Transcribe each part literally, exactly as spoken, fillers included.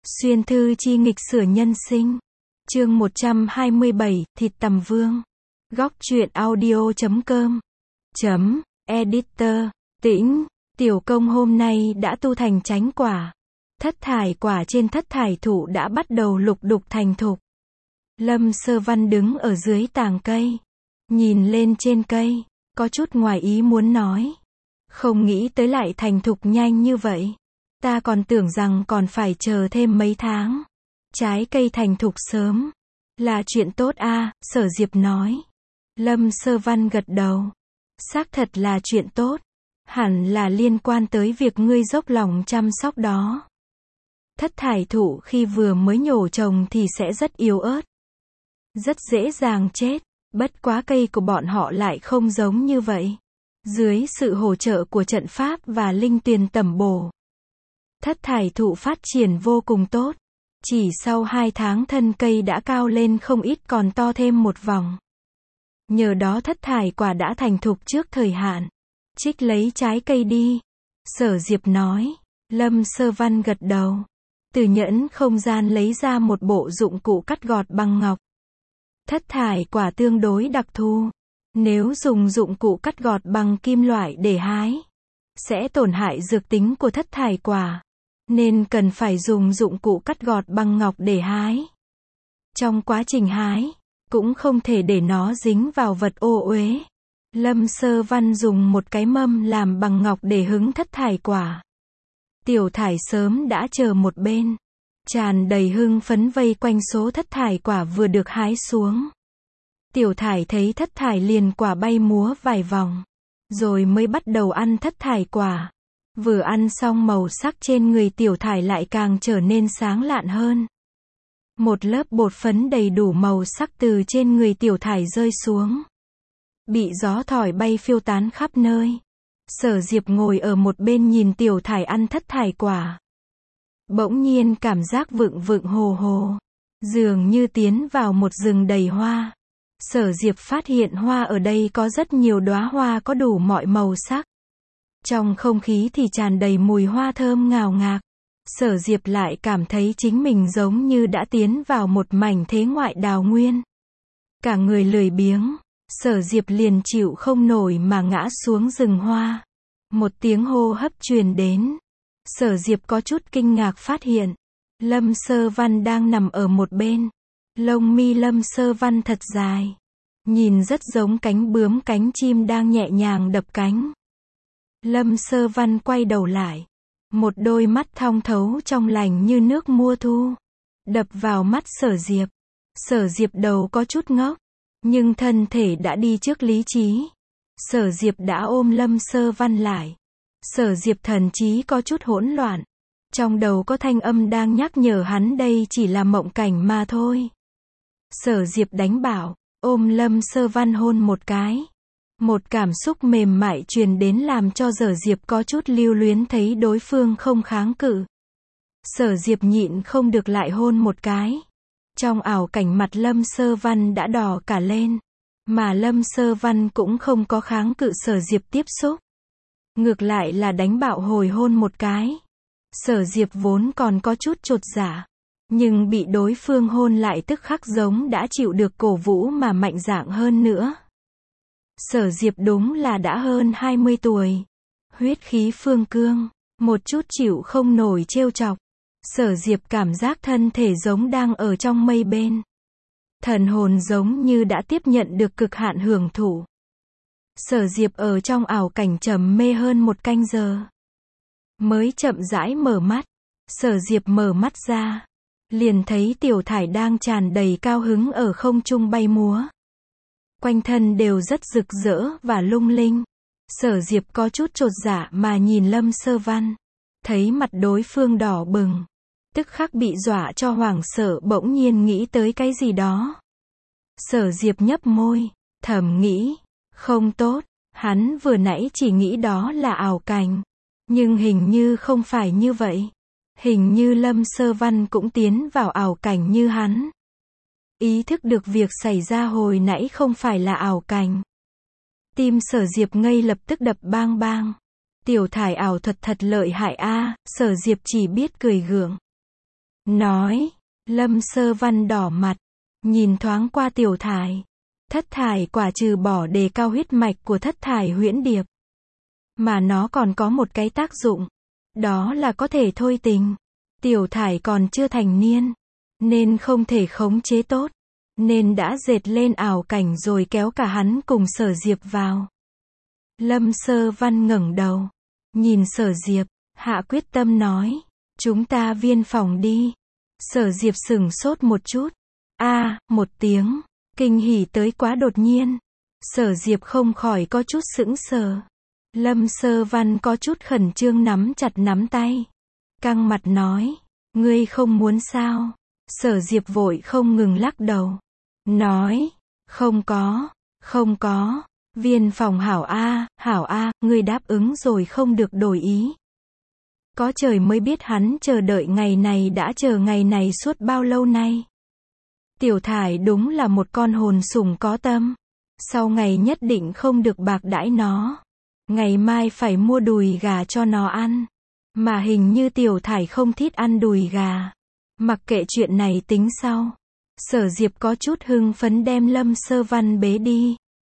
Xuyên thư chi nghịch sửa nhân sinh. Chương một trăm hai mươi bảy, Thịt Tằm Vương. Góc truyện audio chấm com. Chấm, editor. Tĩnh, tiểu công hôm nay đã tu thành chánh quả. Thất thải quả trên thất thải thụ đã bắt đầu lục đục thành thục. Lâm Sơ Văn đứng ở dưới tàng cây. Nhìn lên trên cây, có chút ngoài ý muốn nói. Không nghĩ tới lại thành thục nhanh như vậy. Ta còn tưởng rằng còn phải chờ thêm mấy tháng. Trái cây thành thục sớm. Là chuyện tốt a, Sở Diệp nói. Lâm Sơ Văn gật đầu. Xác thật là chuyện tốt. Hẳn là liên quan tới việc ngươi dốc lòng chăm sóc đó. Thất thải thụ khi vừa mới nhổ trồng thì sẽ rất yếu ớt. Rất dễ dàng chết. Bất quá cây của bọn họ lại không giống như vậy. Dưới sự hỗ trợ của trận pháp và linh tuyền tẩm bổ, thất thải thụ phát triển vô cùng tốt. Chỉ sau hai tháng thân cây đã cao lên không ít, còn to thêm một vòng. Nhờ đó thất thải quả đã thành thục trước thời hạn. Trích lấy trái cây đi. Sở Diệp nói. Lâm Sơ Văn gật đầu. Từ nhẫn không gian lấy ra một bộ dụng cụ cắt gọt bằng ngọc. Thất thải quả tương đối đặc thù. Nếu dùng dụng cụ cắt gọt bằng kim loại để hái, sẽ tổn hại dược tính của thất thải quả. Nên cần phải dùng dụng cụ cắt gọt bằng ngọc để hái. Trong quá trình hái, cũng không thể để nó dính vào vật ô uế. Lâm Sơ Văn dùng một cái mâm làm bằng ngọc để hứng thất thải quả. Tiểu Thải sớm đã chờ một bên, tràn đầy hưng phấn vây quanh số thất thải quả vừa được hái xuống. Tiểu Thải thấy thất thải liền quả bay múa vài vòng, rồi mới bắt đầu ăn thất thải quả. Vừa ăn xong màu sắc trên người Tiểu Thải lại càng trở nên sáng lạn hơn. Một lớp bột phấn đầy đủ màu sắc từ trên người Tiểu Thải rơi xuống, bị gió thổi bay phiêu tán khắp nơi. Sở Diệp ngồi ở một bên nhìn Tiểu Thải ăn thất thải quả. Bỗng nhiên cảm giác vựng vựng hồ hồ, dường như tiến vào một rừng đầy hoa. Sở Diệp phát hiện hoa ở đây có rất nhiều đóa hoa có đủ mọi màu sắc. Trong không khí thì tràn đầy mùi hoa thơm ngào ngạt. Sở Diệp lại cảm thấy chính mình giống như đã tiến vào một mảnh thế ngoại đào nguyên. Cả người lười biếng, Sở Diệp liền chịu không nổi mà ngã xuống rừng hoa. Một tiếng hô hấp truyền đến. Sở Diệp có chút kinh ngạc phát hiện Lâm Sơ Văn đang nằm ở một bên. Lông mi Lâm Sơ Văn thật dài, nhìn rất giống cánh bướm cánh chim đang nhẹ nhàng đập cánh. Lâm Sơ Văn quay đầu lại, một đôi mắt thong thấu trong lành như nước mùa thu, đập vào mắt Sở Diệp. Sở Diệp đầu có chút ngốc, nhưng thân thể đã đi trước lý trí. Sở Diệp đã ôm Lâm Sơ Văn lại. Sở Diệp thần trí có chút hỗn loạn. Trong đầu có thanh âm đang nhắc nhở hắn đây chỉ là mộng cảnh mà thôi. Sở Diệp đánh bảo, ôm Lâm Sơ Văn hôn một cái. Một cảm xúc mềm mại truyền đến làm cho Sở Diệp có chút lưu luyến, thấy đối phương không kháng cự. Sở Diệp nhịn không được lại hôn một cái. Trong ảo cảnh mặt Lâm Sơ Văn đã đỏ cả lên. Mà Lâm Sơ Văn cũng không có kháng cự Sở Diệp tiếp xúc. Ngược lại là đánh bạo hồi hôn một cái. Sở Diệp vốn còn có chút chột dạ, nhưng bị đối phương hôn lại tức khắc giống đã chịu được cổ vũ mà mạnh dạn hơn nữa. Sở Diệp đúng là đã hơn hai mươi tuổi. Huyết khí phương cương, một chút chịu không nổi trêu chọc. Sở Diệp cảm giác thân thể giống đang ở trong mây bên. Thần hồn giống như đã tiếp nhận được cực hạn hưởng thụ. Sở Diệp ở trong ảo cảnh trầm mê hơn một canh giờ. Mới chậm rãi mở mắt. Sở Diệp mở mắt ra, liền thấy Tiểu Thải đang tràn đầy cao hứng ở không trung bay múa. Quanh thân đều rất rực rỡ và lung linh. Sở Diệp có chút chột dạ mà nhìn Lâm Sơ Văn. Thấy mặt đối phương đỏ bừng, tức khắc bị dọa cho hoảng sợ, bỗng nhiên nghĩ tới cái gì đó. Sở Diệp nhấp môi, thầm nghĩ, không tốt, hắn vừa nãy chỉ nghĩ đó là ảo cảnh. Nhưng hình như không phải như vậy. Hình như Lâm Sơ Văn cũng tiến vào ảo cảnh như hắn. Ý thức được việc xảy ra hồi nãy không phải là ảo cảnh. Tim Sở Diệp ngay lập tức đập bang bang. Tiểu Thải ảo thuật thật lợi hại a. Sở Diệp chỉ biết cười gượng. nói. Lâm Sơ Văn đỏ mặt, nhìn thoáng qua Tiểu Thải. Thất thải quả trừ bỏ đề cao huyết mạch của thất thải huyễn điệp, mà nó còn có một cái tác dụng, đó là có thể thôi tình. Tiểu Thải còn chưa thành niên, nên không thể khống chế tốt, nên đã dệt lên ảo cảnh rồi kéo cả hắn cùng Sở Diệp vào. Lâm Sơ Văn ngẩng đầu, nhìn Sở Diệp, hạ quyết tâm nói, chúng ta viên phòng đi. Sở Diệp sửng sốt một chút, a à, một tiếng, kinh hỉ tới quá đột nhiên. Sở Diệp không khỏi có chút sững sờ. Lâm Sơ Văn có chút khẩn trương nắm chặt nắm tay, căng mặt nói, ngươi không muốn sao? Sở Diệp vội không ngừng lắc đầu, nói, không có, không có, viên phòng hảo a, hảo a, ngươi đáp ứng rồi không được đổi ý. Có trời mới biết hắn chờ đợi ngày này đã chờ ngày này suốt bao lâu nay. Tiểu Thải đúng là một con hồn sủng có tâm, sau ngày nhất định không được bạc đãi nó. Ngày mai phải mua đùi gà cho nó ăn, mà hình như Tiểu Thải không thích ăn đùi gà. Mặc kệ chuyện này tính sau. Sở Diệp có chút hưng phấn đem Lâm Sơ Văn bế đi.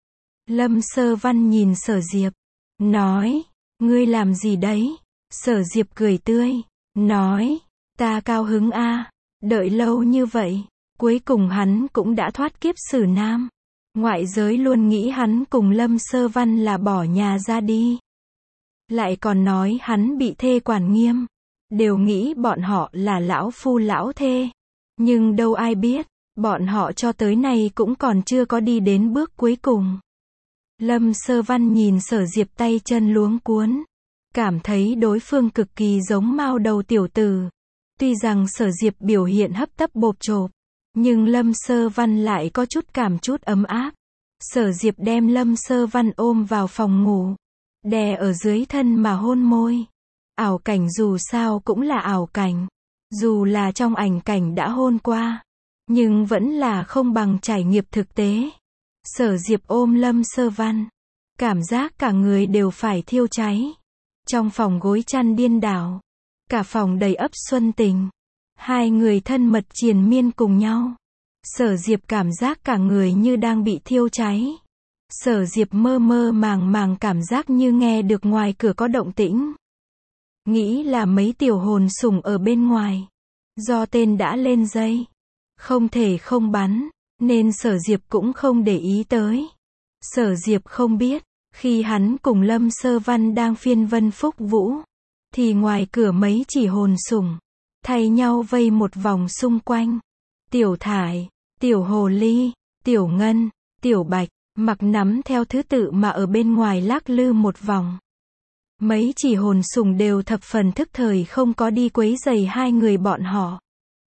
Lâm Sơ Văn nhìn Sở Diệp, nói, ngươi làm gì đấy? Sở Diệp cười tươi, nói, ta cao hứng a, đợi lâu như vậy, cuối cùng hắn cũng đã thoát kiếp xử nam. Ngoại giới luôn nghĩ hắn cùng Lâm Sơ Văn là bỏ nhà ra đi. Lại còn nói hắn bị thê quản nghiêm. Đều nghĩ bọn họ là lão phu lão thê. Nhưng đâu ai biết, bọn họ cho tới nay cũng còn chưa có đi đến bước cuối cùng. Lâm Sơ Văn nhìn Sở Diệp tay chân luống cuống, cảm thấy đối phương cực kỳ giống mao đầu tiểu tử. Tuy rằng Sở Diệp biểu hiện hấp tấp bộp chộp, nhưng Lâm Sơ Văn lại có chút cảm chút ấm áp. Sở Diệp đem Lâm Sơ Văn ôm vào phòng ngủ, đè ở dưới thân mà hôn môi. Ảo cảnh dù sao cũng là ảo cảnh, dù là trong ảnh cảnh đã hôn qua, nhưng vẫn là không bằng trải nghiệm thực tế. Sở Diệp ôm Lâm Sơ Văn, cảm giác cả người đều phải thiêu cháy. Trong phòng gối chăn điên đảo, cả phòng đầy ắp xuân tình. Hai người thân mật triền miên cùng nhau. Sở Diệp cảm giác cả người như đang bị thiêu cháy. Sở Diệp mơ mơ màng màng cảm giác như nghe được ngoài cửa có động tĩnh. Nghĩ là mấy tiểu hồn sủng ở bên ngoài. Do tên đã lên dây, không thể không bắn, nên Sở Diệp cũng không để ý tới. Sở Diệp không biết, khi hắn cùng Lâm Sơ Văn đang phiên vân phúc vũ, thì ngoài cửa mấy chỉ hồn sủng thay nhau vây một vòng xung quanh. Tiểu Thải, Tiểu Hồ Ly, Tiểu Ngân, Tiểu Bạch, mặc nắm theo thứ tự mà ở bên ngoài lắc lư một vòng. Mấy chỉ hồn sủng đều thập phần thức thời không có đi quấy rầy hai người bọn họ.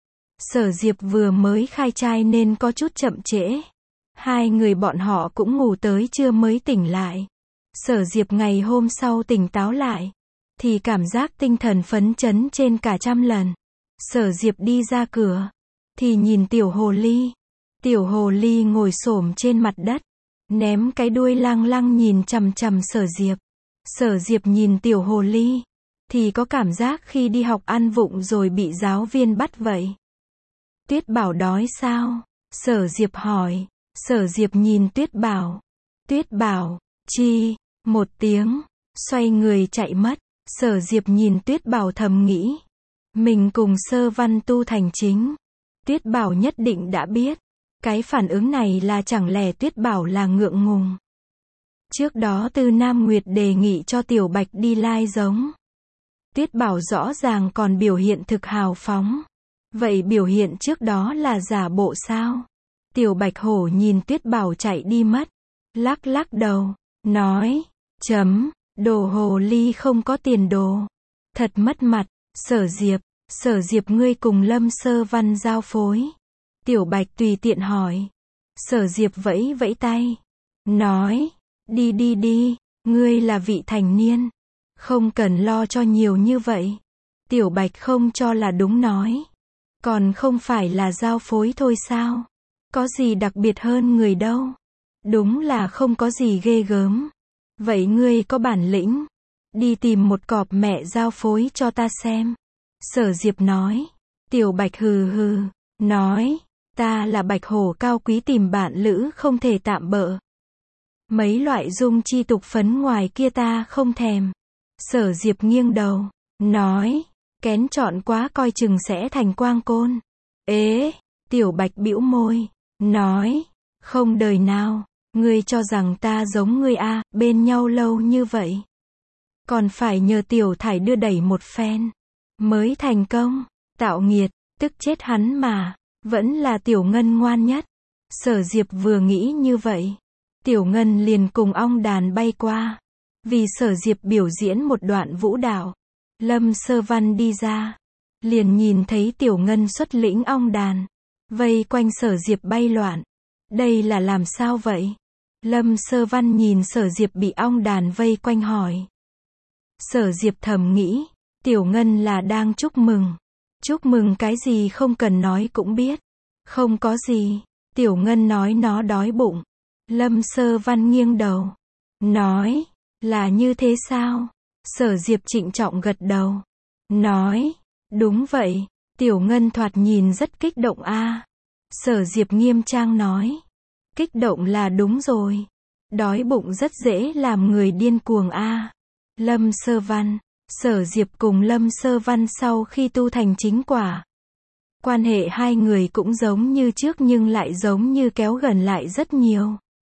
Sở Diệp vừa mới khai trai nên có chút chậm trễ. Hai người bọn họ cũng ngủ tới trưa mới tỉnh lại. Sở Diệp ngày hôm sau tỉnh táo lại, thì cảm giác tinh thần phấn chấn trên cả trăm lần. Sở Diệp đi ra cửa, thì nhìn Tiểu Hồ Ly. Tiểu Hồ Ly ngồi xổm trên mặt đất, ném cái đuôi lăng lăng nhìn chằm chằm Sở Diệp. Sở Diệp nhìn Tiểu Hồ Ly, thì có cảm giác khi đi học ăn vụng rồi bị giáo viên bắt vậy. Tuyết Bảo đói sao? Sở Diệp hỏi. Sở Diệp nhìn Tuyết Bảo. Tuyết Bảo, chi, một tiếng, xoay người chạy mất. Sở Diệp nhìn Tuyết Bảo thầm nghĩ, mình cùng Sơ Văn tu thành chính. Tuyết Bảo nhất định đã biết. Cái phản ứng này là chẳng lẽ Tuyết Bảo là ngượng ngùng. Trước đó Tư Nam Nguyệt đề nghị cho Tiểu Bạch đi lai giống. Tuyết Bảo rõ ràng còn biểu hiện thực hào phóng. Vậy biểu hiện trước đó là giả bộ sao? Tiểu Bạch Hổ nhìn Tuyết Bảo chạy đi mất, lắc lắc đầu, nói, chấm, đồ hồ ly không có tiền đồ. Thật mất mặt. Sở Diệp, Sở Diệp ngươi cùng Lâm Sơ Văn giao phối. Tiểu Bạch tùy tiện hỏi. Sở Diệp vẫy vẫy tay, nói, đi đi đi, ngươi là vị thành niên, không cần lo cho nhiều như vậy. Tiểu Bạch không cho là đúng nói, còn không phải là giao phối thôi sao? Có gì đặc biệt hơn người đâu. Đúng là không có gì ghê gớm. Vậy ngươi có bản lĩnh, đi tìm một cọp mẹ giao phối cho ta xem. Sở Diệp nói. Tiểu Bạch hừ hừ, nói, ta là Bạch Hổ cao quý tìm bạn lữ không thể tạm bợ. Mấy loại dung chi tục phấn ngoài kia ta không thèm. Sở Diệp nghiêng đầu, nói, kén chọn quá coi chừng sẽ thành quang côn. Ế, Tiểu Bạch bĩu môi, nói, không đời nào, ngươi cho rằng ta giống ngươi a, bên nhau lâu như vậy. Còn phải nhờ Tiểu Thải đưa đẩy một phen, mới thành công, tạo nghiệt, tức chết hắn mà, vẫn là Tiểu Ngân ngoan nhất. Sở Diệp vừa nghĩ như vậy, Tiểu Ngân liền cùng ong đàn bay qua. Vì Sở Diệp biểu diễn một đoạn vũ đạo, Lâm Sơ Văn đi ra, liền nhìn thấy Tiểu Ngân xuất lĩnh ong đàn, vây quanh Sở Diệp bay loạn. Đây là làm sao vậy? Lâm Sơ Văn nhìn Sở Diệp bị ong đàn vây quanh hỏi. Sở Diệp thầm nghĩ, Tiểu Ngân là đang chúc mừng. Chúc mừng cái gì không cần nói cũng biết. Không có gì. Tiểu Ngân nói nó đói bụng. Lâm Sơ Văn nghiêng đầu, nói, là như thế sao? Sở Diệp trịnh trọng gật đầu, nói, đúng vậy. Tiểu Ngân thoạt nhìn rất kích động a. Sở Diệp nghiêm trang nói, kích động là đúng rồi. Đói bụng rất dễ làm người điên cuồng a. Lâm Sơ Văn, Sở Diệp cùng Lâm Sơ Văn sau khi tu thành chính quả, quan hệ hai người cũng giống như trước nhưng lại giống như kéo gần lại rất nhiều.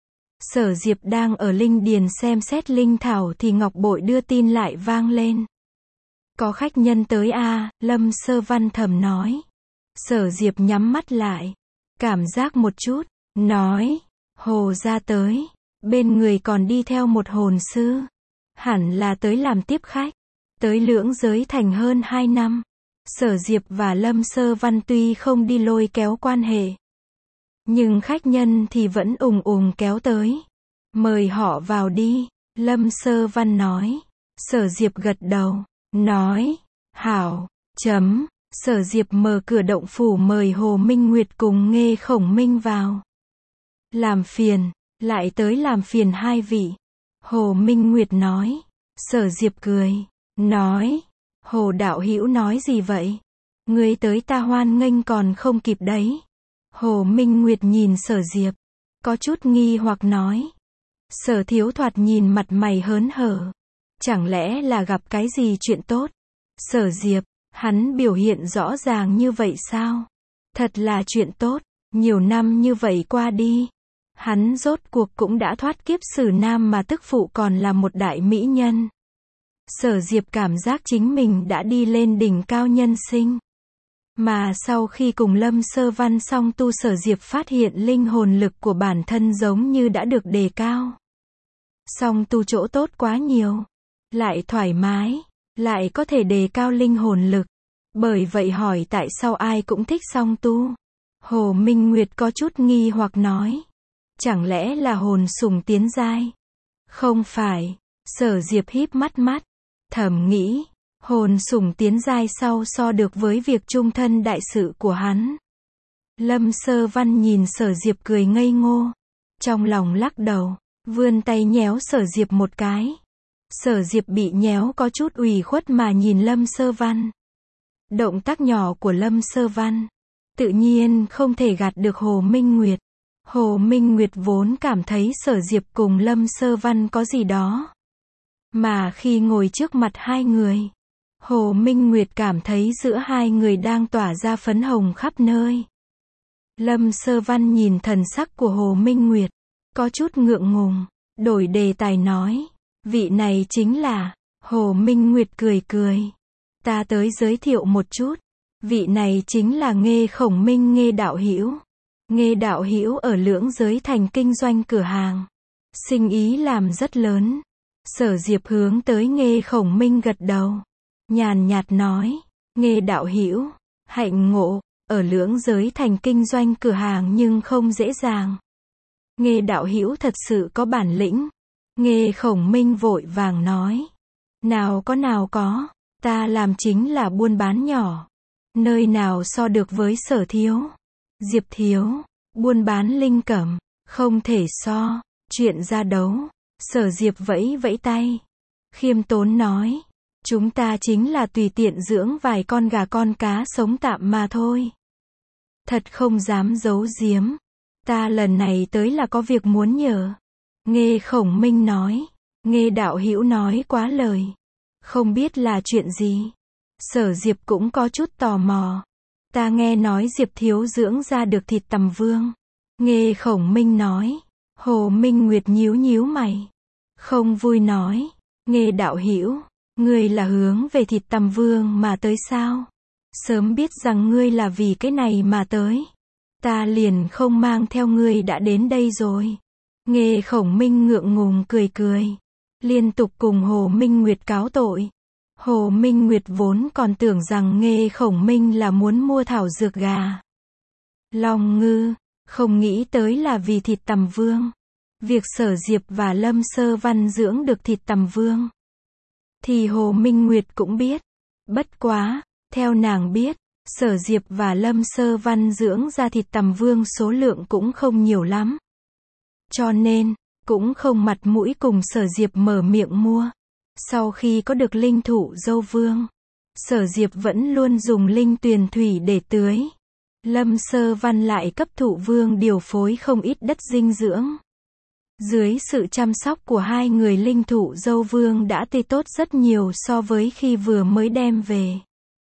Sở Diệp đang ở linh điền xem xét linh thảo thì ngọc bội đưa tin lại vang lên. Có khách nhân tới a, Lâm Sơ Văn thầm nói. Sở Diệp nhắm mắt lại, cảm giác một chút, nói, Hồ gia tới, bên người còn đi theo một hồn sư. Hẳn là tới làm tiếp khách, tới Lưỡng Giới Thành hơn hai năm. Sở Diệp và Lâm Sơ Văn tuy không đi lôi kéo quan hệ, nhưng khách nhân thì vẫn ùng ùng kéo tới. Mời họ vào đi, Lâm Sơ Văn nói. Sở Diệp gật đầu, nói, hảo, chấm. Sở Diệp mở cửa động phủ mời Hồ Minh Nguyệt cùng Nghê Khổng Minh vào. Làm phiền, lại tới làm phiền hai vị. Hồ Minh Nguyệt nói. Sở Diệp cười, nói, Hồ đạo hữu nói gì vậy? Ngươi tới ta hoan nghênh còn không kịp đấy. Hồ Minh Nguyệt nhìn Sở Diệp, có chút nghi hoặc nói. Sở thiếu thoạt nhìn mặt mày hớn hở. Chẳng lẽ là gặp cái gì chuyện tốt? Sở Diệp, hắn biểu hiện rõ ràng như vậy sao? Thật là chuyện tốt, nhiều năm như vậy qua đi. Hắn rốt cuộc cũng đã thoát kiếp xử nam mà tức phụ còn là một đại mỹ nhân. Sở Diệp cảm giác chính mình đã đi lên đỉnh cao nhân sinh. Mà sau khi cùng Lâm Sơ Văn song tu, Sở Diệp phát hiện linh hồn lực của bản thân giống như đã được đề cao. Song tu chỗ tốt quá nhiều, lại thoải mái, lại có thể đề cao linh hồn lực. Bởi vậy hỏi tại sao ai cũng thích song tu. Hồ Minh Nguyệt có chút nghi hoặc nói. Chẳng lẽ là hồn sùng tiến giai? Không phải. Sở Diệp híp mắt mắt, thầm nghĩ, hồn sùng tiến giai sau so được với việc chung thân đại sự của hắn. Lâm Sơ Văn nhìn Sở Diệp cười ngây ngô, trong lòng lắc đầu, vươn tay nhéo Sở Diệp một cái. Sở Diệp bị nhéo có chút ủy khuất mà nhìn Lâm Sơ Văn. Động tác nhỏ của Lâm Sơ Văn, tự nhiên không thể gạt được Hồ Minh Nguyệt. Hồ Minh Nguyệt vốn cảm thấy Sở Diệp cùng Lâm Sơ Văn có gì đó. Mà khi ngồi trước mặt hai người, Hồ Minh Nguyệt cảm thấy giữa hai người đang tỏa ra phấn hồng khắp nơi. Lâm Sơ Văn nhìn thần sắc của Hồ Minh Nguyệt, có chút ngượng ngùng, đổi đề tài nói, vị này chính là, Hồ Minh Nguyệt cười cười, ta tới giới thiệu một chút, vị này chính là Nghê Khổng Minh Nghê đạo hữu. Nghê đạo hữu ở Lưỡng Giới Thành kinh doanh cửa hàng, sinh ý làm rất lớn. Sở Diệp hướng tới Nghê Khổng Minh gật đầu, nhàn nhạt nói, Nghê đạo hữu, hạnh ngộ, ở Lưỡng Giới Thành kinh doanh cửa hàng nhưng không dễ dàng. Nghê đạo hữu thật sự có bản lĩnh. Nghê Khổng Minh vội vàng nói, nào có nào có, ta làm chính là buôn bán nhỏ, nơi nào so được với Sở thiếu. Diệp thiếu, buôn bán linh cẩm, không thể so, chuyện ra đấu. Sở Diệp vẫy vẫy tay, khiêm tốn nói, Chúng ta chính là tùy tiện dưỡng vài con gà con cá sống tạm mà thôi. Thật không dám giấu giếm. Ta lần này tới là có việc muốn nhờ. Nghe Khổng Minh nói. Nghe đạo hữu nói quá lời. Không biết là chuyện gì. Sở Diệp cũng có chút tò mò. Ta nghe nói Diệp thiếu dưỡng ra được thịt tầm vương. Nghe Khổng Minh nói. Hồ Minh Nguyệt nhíu nhíu mày. Không vui nói. Nghe đạo hữu, ngươi là hướng về thịt tầm vương mà tới sao? Sớm biết rằng ngươi là vì cái này mà tới. Ta liền không mang theo ngươi đã đến đây rồi. Nghe Khổng Minh ngượng ngùng cười cười. Liên tục cùng Hồ Minh Nguyệt cáo tội. Hồ Minh Nguyệt vốn còn tưởng rằng Nghe Khổng Minh là muốn mua thảo dược gà Long Ngư, không nghĩ tới là vì thịt tầm vương. Việc Sở Diệp và Lâm Sơ Văn dưỡng được thịt tầm vương thì Hồ Minh Nguyệt cũng biết. Bất quá, theo nàng biết, Sở Diệp và Lâm Sơ Văn dưỡng ra thịt tầm vương số lượng cũng không nhiều lắm. Cho nên, cũng không mặt mũi cùng Sở Diệp mở miệng mua. Sau khi có được linh thụ dâu vương, Sở Diệp vẫn luôn dùng linh tuyền thủy để tưới. Lâm Sơ Văn lại cấp thụ vương điều phối không ít đất dinh dưỡng. Dưới sự chăm sóc của hai người, linh thụ dâu vương đã tươi tốt rất nhiều so với khi vừa mới đem về.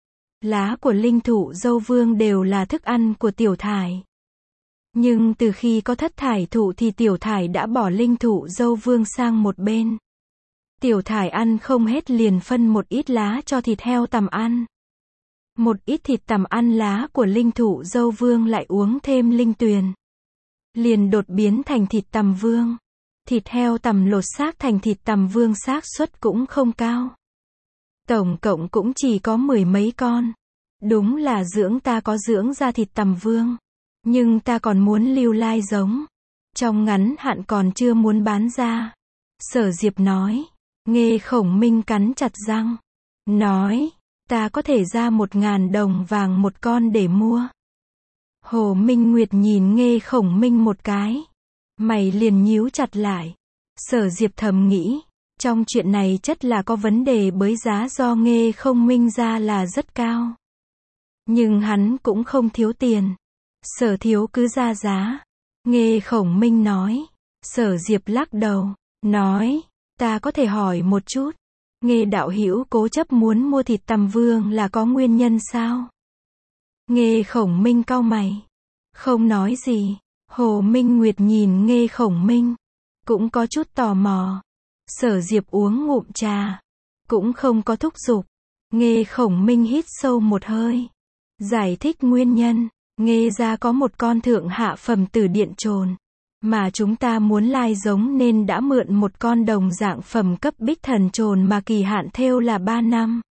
Lá của linh thụ dâu vương đều là thức ăn của Tiểu Thải. Nhưng từ khi có thất thải thụ thì Tiểu Thải đã bỏ linh thụ dâu vương sang một bên. Tiểu Thải ăn không hết liền phân một ít lá cho thịt heo tằm ăn. Một ít thịt tằm ăn lá của linh thụ dâu vương lại uống thêm linh tuyền. Liền đột biến thành thịt tằm vương. Thịt heo tằm lột xác thành thịt tằm vương xác suất cũng không cao. Tổng cộng cũng chỉ có mười mấy con. Đúng là dưỡng ta có dưỡng ra thịt tằm vương. Nhưng ta còn muốn lưu lai giống. Trong ngắn hạn còn chưa muốn bán ra. Sở Diệp nói. Nghe Khổng Minh cắn chặt răng. Nói. Ta có thể ra một ngàn đồng vàng một con để mua. Hồ Minh Nguyệt nhìn Nghe Khổng Minh một cái. Mày liền nhíu chặt lại. Sở Diệp thầm nghĩ. Trong chuyện này chất là có vấn đề, bởi giá do Nghe Khổng Minh ra là rất cao. Nhưng hắn cũng không thiếu tiền. Sở thiếu cứ ra giá. Nghe Khổng Minh nói. Sở Diệp lắc đầu. Nói. Ta có thể hỏi một chút. Nghe đạo hữu cố chấp muốn mua thịt tằm vương là có nguyên nhân sao? Nghe Khổng Minh cau mày. Không nói gì. Hồ Minh Nguyệt nhìn Nghe Khổng Minh. Cũng có chút tò mò. Sở Diệp uống ngụm trà. Cũng không có thúc giục. Nghe Khổng Minh hít sâu một hơi. Giải thích nguyên nhân. Nghe ra có một con thượng hạ phẩm tử điện trồn. Mà chúng ta muốn lai giống nên đã mượn một con đồng dạng phẩm cấp bích thần trồn mà kỳ hạn thêu là ba năm.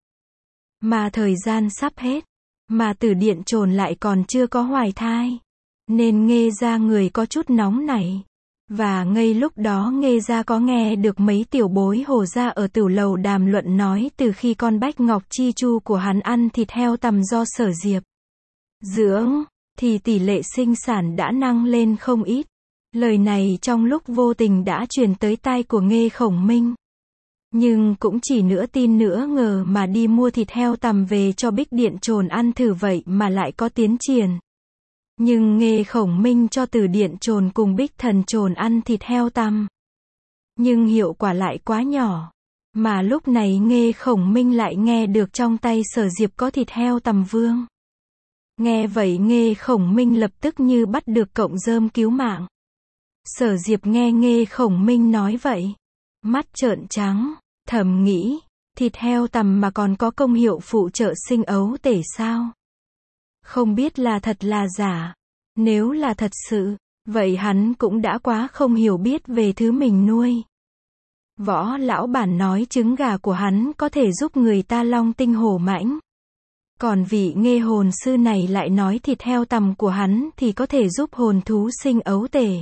Mà thời gian sắp hết. Mà tử điện trồn lại còn chưa có hoài thai. Nên Nghe ra người có chút nóng nảy. Và ngay lúc đó Nghe ra có nghe được mấy tiểu bối Hồ gia ở Tửu Lầu đàm luận nói từ khi con Bách Ngọc Chi Chu của hắn ăn thịt heo tằm do Sở Diệp dưỡng, thì tỷ lệ sinh sản đã nâng lên không ít. Lời này trong lúc vô tình đã truyền tới tai của Nghe Khổng Minh. Nhưng cũng chỉ nửa tin nửa ngờ mà đi mua thịt heo tằm về cho Bích Điện Trồn ăn thử vậy mà lại có tiến triển. Nhưng Nghe Khổng Minh cho Tử Điện Trồn cùng Bích Thần Trồn ăn thịt heo tằm. Nhưng hiệu quả lại quá nhỏ. Mà lúc này Nghe Khổng Minh lại nghe được trong tay Sở Diệp có thịt heo tằm vương. Nghe vậy Nghe Khổng Minh lập tức như bắt được cọng rơm cứu mạng. Sở Diệp nghe Nghe Khổng Minh nói vậy. Mắt trợn trắng, thầm nghĩ, thịt heo tằm mà còn có công hiệu phụ trợ sinh ấu tể sao? Không biết là thật là giả. Nếu là thật sự, vậy hắn cũng đã quá không hiểu biết về thứ mình nuôi. Võ lão bản nói trứng gà của hắn có thể giúp người ta long tinh hổ mãnh. Còn vị Nghe hồn sư này lại nói thịt heo tằm của hắn thì có thể giúp hồn thú sinh ấu tể.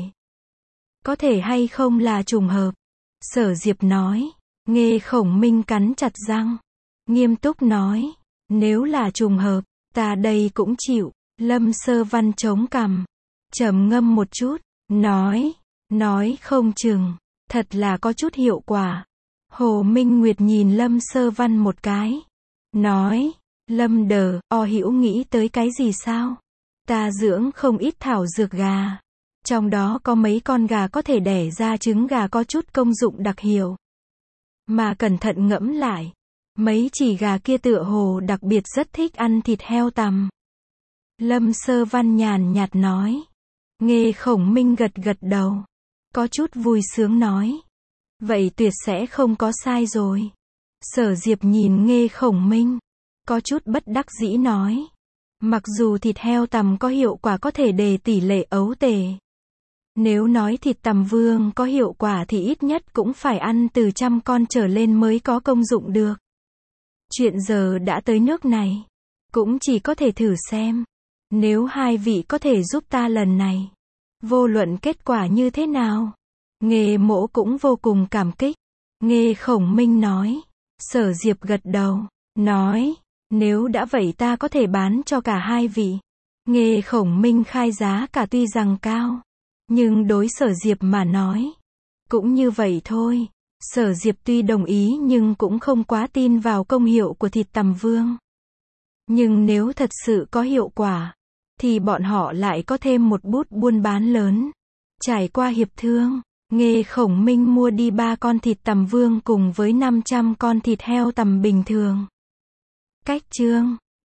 Có thể hay không là trùng hợp? Sở Diệp nói. Nghe Khổng Minh cắn chặt răng. Nghiêm túc nói. Nếu là trùng hợp, ta đây cũng chịu. Lâm Sơ Văn chống cằm. Trầm ngâm một chút. Nói. Nói không chừng. Thật là có chút hiệu quả. Hồ Minh Nguyệt nhìn Lâm Sơ Văn một cái. Nói, Lâm đờ, o hữu nghĩ tới cái gì sao? Ta dưỡng không ít thảo dược gà. Trong đó có mấy con gà có thể đẻ ra trứng gà có chút công dụng đặc hiệu. Mà cẩn thận ngẫm lại, mấy chỉ gà kia tựa hồ đặc biệt rất thích ăn thịt heo tằm. Lâm Sơ Văn nhàn nhạt nói. Nghe Khổng Minh gật gật đầu. Có chút vui sướng nói. Vậy tuyệt sẽ không có sai rồi. Sở Diệp nhìn Nghe Khổng Minh. Có chút bất đắc dĩ nói. Mặc dù thịt heo tằm có hiệu quả có thể đề tỷ lệ ấu tề. Nếu nói thịt tằm vương có hiệu quả thì ít nhất cũng phải ăn từ trăm con trở lên mới có công dụng được. Chuyện giờ đã tới nước này. Cũng chỉ có thể thử xem. Nếu hai vị có thể giúp ta lần này. Vô luận kết quả như thế nào. Nghê Mỗ cũng vô cùng cảm kích. Nghe Khổng Minh nói. Sở Diệp gật đầu. Nói. Nếu đã vậy ta có thể bán cho cả hai vị. Nghe Khổng Minh khai giá cả tuy rằng cao. Nhưng đối Sở Diệp mà nói. Cũng như vậy thôi. Sở Diệp tuy đồng ý nhưng cũng không quá tin vào công hiệu của thịt tằm vương. Nhưng nếu thật sự có hiệu quả. Thì bọn họ lại có thêm một bút buôn bán lớn. Trải qua hiệp thương. Nghe Khổng Minh mua đi ba con thịt tằm vương cùng với năm trăm con thịt heo tằm bình thường. Cách chương